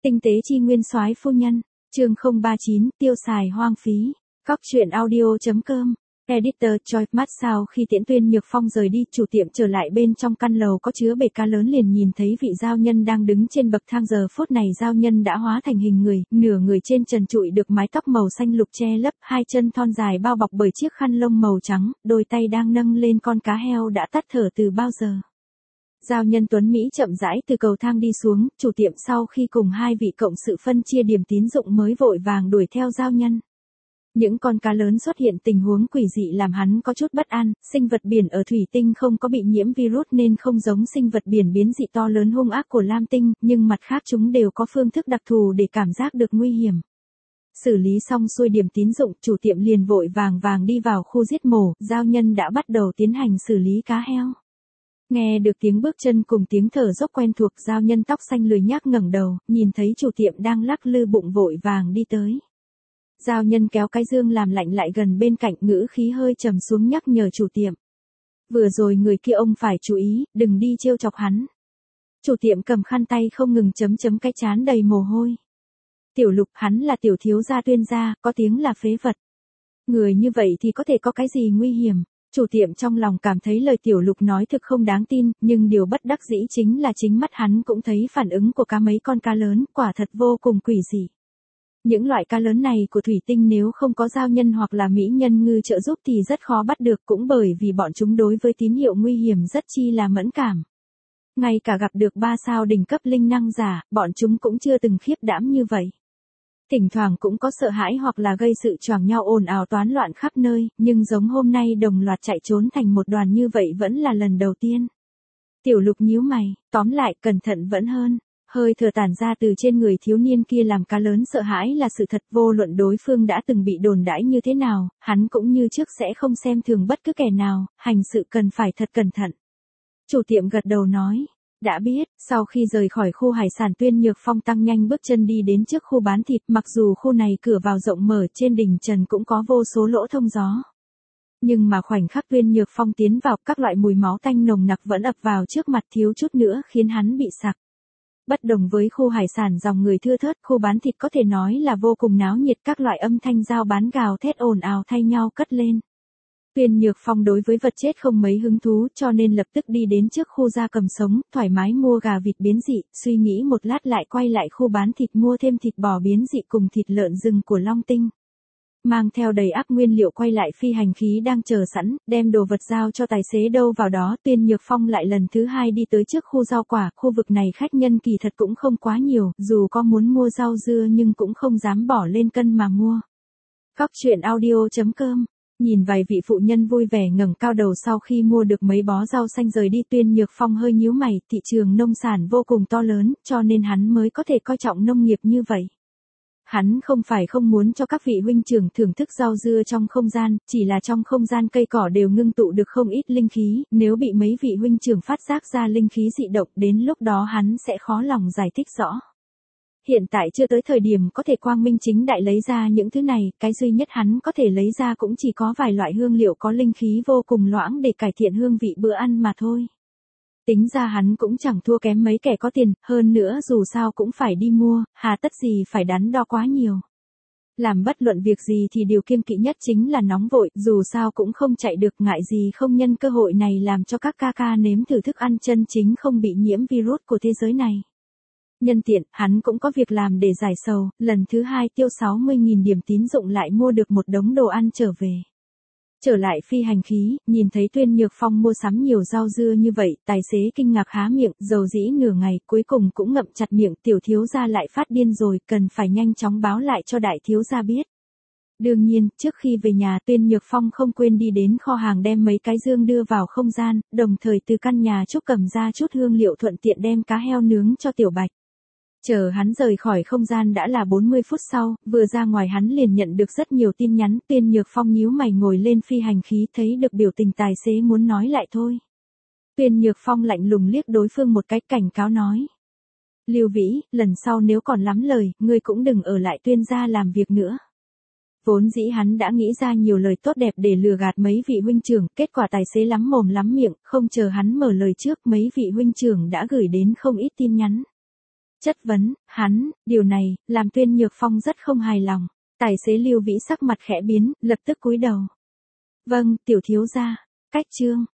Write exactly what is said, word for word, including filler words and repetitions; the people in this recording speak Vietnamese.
Tinh tế chi nguyên soái phu nhân, chương không ba chín, tiêu xài hoang phí. Cóc truyện audio.com. Editor Choi Mắt sau khi Tiễn Tuyên Nhược Phong rời đi, chủ tiệm trở lại bên trong căn lầu có chứa bể cá lớn liền nhìn thấy vị giao nhân đang đứng trên bậc thang. Giờ phút này giao nhân đã hóa thành hình người, nửa người trên trần trụi được mái tóc màu xanh lục che lấp, hai chân thon dài bao bọc bởi chiếc khăn lông màu trắng, đôi tay đang nâng lên con cá heo đã tắt thở từ bao giờ. Giao nhân tuấn Mỹ chậm rãi từ cầu thang đi xuống, chủ tiệm sau khi cùng hai vị cộng sự phân chia điểm tín dụng mới vội vàng đuổi theo giao nhân. Những con cá lớn xuất hiện tình huống quỷ dị làm hắn có chút bất an, sinh vật biển ở thủy tinh không có bị nhiễm virus nên không giống sinh vật biển biến dị to lớn hung ác của Lam Tinh, nhưng mặt khác chúng đều có phương thức đặc thù để cảm giác được nguy hiểm. Xử lý xong xuôi điểm tín dụng, chủ tiệm liền vội vàng vàng đi vào khu giết mổ, giao nhân đã bắt đầu tiến hành xử lý cá heo. Nghe được tiếng bước chân cùng tiếng thở dốc quen thuộc, giao nhân tóc xanh lười nhác ngẩng đầu, nhìn thấy chủ tiệm đang lắc lư bụng vội vàng đi tới. Giao nhân kéo cái dương làm lạnh lại gần bên cạnh, ngữ khí hơi trầm xuống nhắc nhở chủ tiệm. Vừa rồi người kia ông phải chú ý, đừng đi trêu chọc hắn. Chủ tiệm cầm khăn tay không ngừng chấm chấm cái trán đầy mồ hôi. Tiểu Lục, hắn là tiểu thiếu gia Tuyên gia, có tiếng là phế vật. Người như vậy thì có thể có cái gì nguy hiểm? Chủ tiệm trong lòng cảm thấy lời Tiểu Lục nói thực không đáng tin, nhưng điều bất đắc dĩ chính là chính mắt hắn cũng thấy phản ứng của cá mấy con cá lớn, quả thật vô cùng quỷ dị. Những loại cá lớn này của thủy tinh nếu không có giao nhân hoặc là mỹ nhân ngư trợ giúp thì rất khó bắt được, cũng bởi vì bọn chúng đối với tín hiệu nguy hiểm rất chi là mẫn cảm. Ngay cả gặp được ba sao đỉnh cấp linh năng giả, bọn chúng cũng chưa từng khiếp đảm như vậy. Thỉnh thoảng cũng có sợ hãi hoặc là gây sự choàng nhau ồn ào toán loạn khắp nơi, nhưng giống hôm nay đồng loạt chạy trốn thành một đoàn như vậy vẫn là lần đầu tiên. Tiểu Lục nhíu mày, tóm lại cẩn thận vẫn hơn. Hơi thở tản ra từ trên người thiếu niên kia làm cá lớn sợ hãi là sự thật, vô luận đối phương đã từng bị đồn đãi như thế nào, hắn cũng như trước sẽ không xem thường bất cứ kẻ nào, hành sự cần phải thật cẩn thận. Chủ tiệm gật đầu nói, đã biết. Sau khi rời khỏi khu hải sản, Tuyên Nhược Phong tăng nhanh bước chân đi đến trước khu bán thịt, mặc dù khu này cửa vào rộng mở, trên đỉnh trần cũng có vô số lỗ thông gió. Nhưng mà khoảnh khắc Tuyên Nhược Phong tiến vào, các loại mùi máu tanh nồng nặc vẫn ập vào trước mặt, thiếu chút nữa khiến hắn bị sặc. Bất đồng với khu hải sản dòng người thưa thớt, khu bán thịt có thể nói là vô cùng náo nhiệt, các loại âm thanh dao bán gào thét ồn ào thay nhau cất lên. Tuyên Nhược Phong đối với vật chết không mấy hứng thú, cho nên lập tức đi đến trước khu gia cầm sống, thoải mái mua gà vịt biến dị, suy nghĩ một lát lại quay lại khu bán thịt mua thêm thịt bò biến dị cùng thịt lợn rừng của Long Tinh. Mang theo đầy ắp nguyên liệu quay lại phi hành khí đang chờ sẵn, đem đồ vật giao cho tài xế đâu vào đó. Tuyên Nhược Phong lại lần thứ hai đi tới trước khu rau quả, khu vực này khách nhân kỳ thật cũng không quá nhiều, dù có muốn mua rau dưa nhưng cũng không dám bỏ lên cân mà mua. Cóc truyện audio.com. Nhìn vài vị phụ nhân vui vẻ ngẩng cao đầu sau khi mua được mấy bó rau xanh rời đi, Tuyên Nhược Phong hơi nhíu mày, thị trường nông sản vô cùng to lớn, cho nên hắn mới có thể coi trọng nông nghiệp như vậy. Hắn không phải không muốn cho các vị huynh trưởng thưởng thức rau dưa trong không gian, chỉ là trong không gian cây cỏ đều ngưng tụ được không ít linh khí, nếu bị mấy vị huynh trưởng phát giác ra linh khí dị động, đến lúc đó hắn sẽ khó lòng giải thích rõ. Hiện tại chưa tới thời điểm có thể quang minh chính đại lấy ra những thứ này, cái duy nhất hắn có thể lấy ra cũng chỉ có vài loại hương liệu có linh khí vô cùng loãng để cải thiện hương vị bữa ăn mà thôi. Tính ra hắn cũng chẳng thua kém mấy kẻ có tiền, hơn nữa dù sao cũng phải đi mua, hà tất gì phải đắn đo quá nhiều. Làm bất luận việc gì thì điều kiêng kỵ nhất chính là nóng vội, dù sao cũng không chạy được, ngại gì không nhân cơ hội này làm cho các ca ca nếm thử thức ăn chân chính không bị nhiễm virus của thế giới này. Nhân tiện, hắn cũng có việc làm để giải sầu, lần thứ hai tiêu sáu mươi nghìn điểm tín dụng lại mua được một đống đồ ăn trở về. Trở lại phi hành khí, nhìn thấy Tuyên Nhược Phong mua sắm nhiều rau dưa như vậy, tài xế kinh ngạc há miệng, dầu dĩ nửa ngày, cuối cùng cũng ngậm chặt miệng, tiểu thiếu gia lại phát điên rồi, cần phải nhanh chóng báo lại cho đại thiếu gia biết. Đương nhiên, trước khi về nhà, Tuyên Nhược Phong không quên đi đến kho hàng đem mấy cái dương đưa vào không gian, đồng thời từ căn nhà Trúc cầm ra chút hương liệu thuận tiện đem cá heo nướng cho Tiểu Bạch. Chờ hắn rời khỏi không gian đã là bốn mươi phút sau, vừa ra ngoài hắn liền nhận được rất nhiều tin nhắn. Tuyên Nhược Phong nhíu mày ngồi lên phi hành khí, thấy được biểu tình tài xế muốn nói lại thôi. Tuyên Nhược Phong lạnh lùng liếc đối phương một cái, cảnh cáo nói. Lưu Vĩ, lần sau nếu còn lắm lời, ngươi cũng đừng ở lại Tuyên gia làm việc nữa. Vốn dĩ hắn đã nghĩ ra nhiều lời tốt đẹp để lừa gạt mấy vị huynh trưởng, kết quả tài xế lắm mồm lắm miệng, không chờ hắn mở lời trước mấy vị huynh trưởng đã gửi đến không ít tin nhắn. Chất vấn, hắn, điều này, làm Tuyên Nhược Phong rất không hài lòng. Tài xế Lưu Vĩ sắc mặt khẽ biến, lập tức cúi đầu. Vâng, tiểu thiếu gia. Cách chương.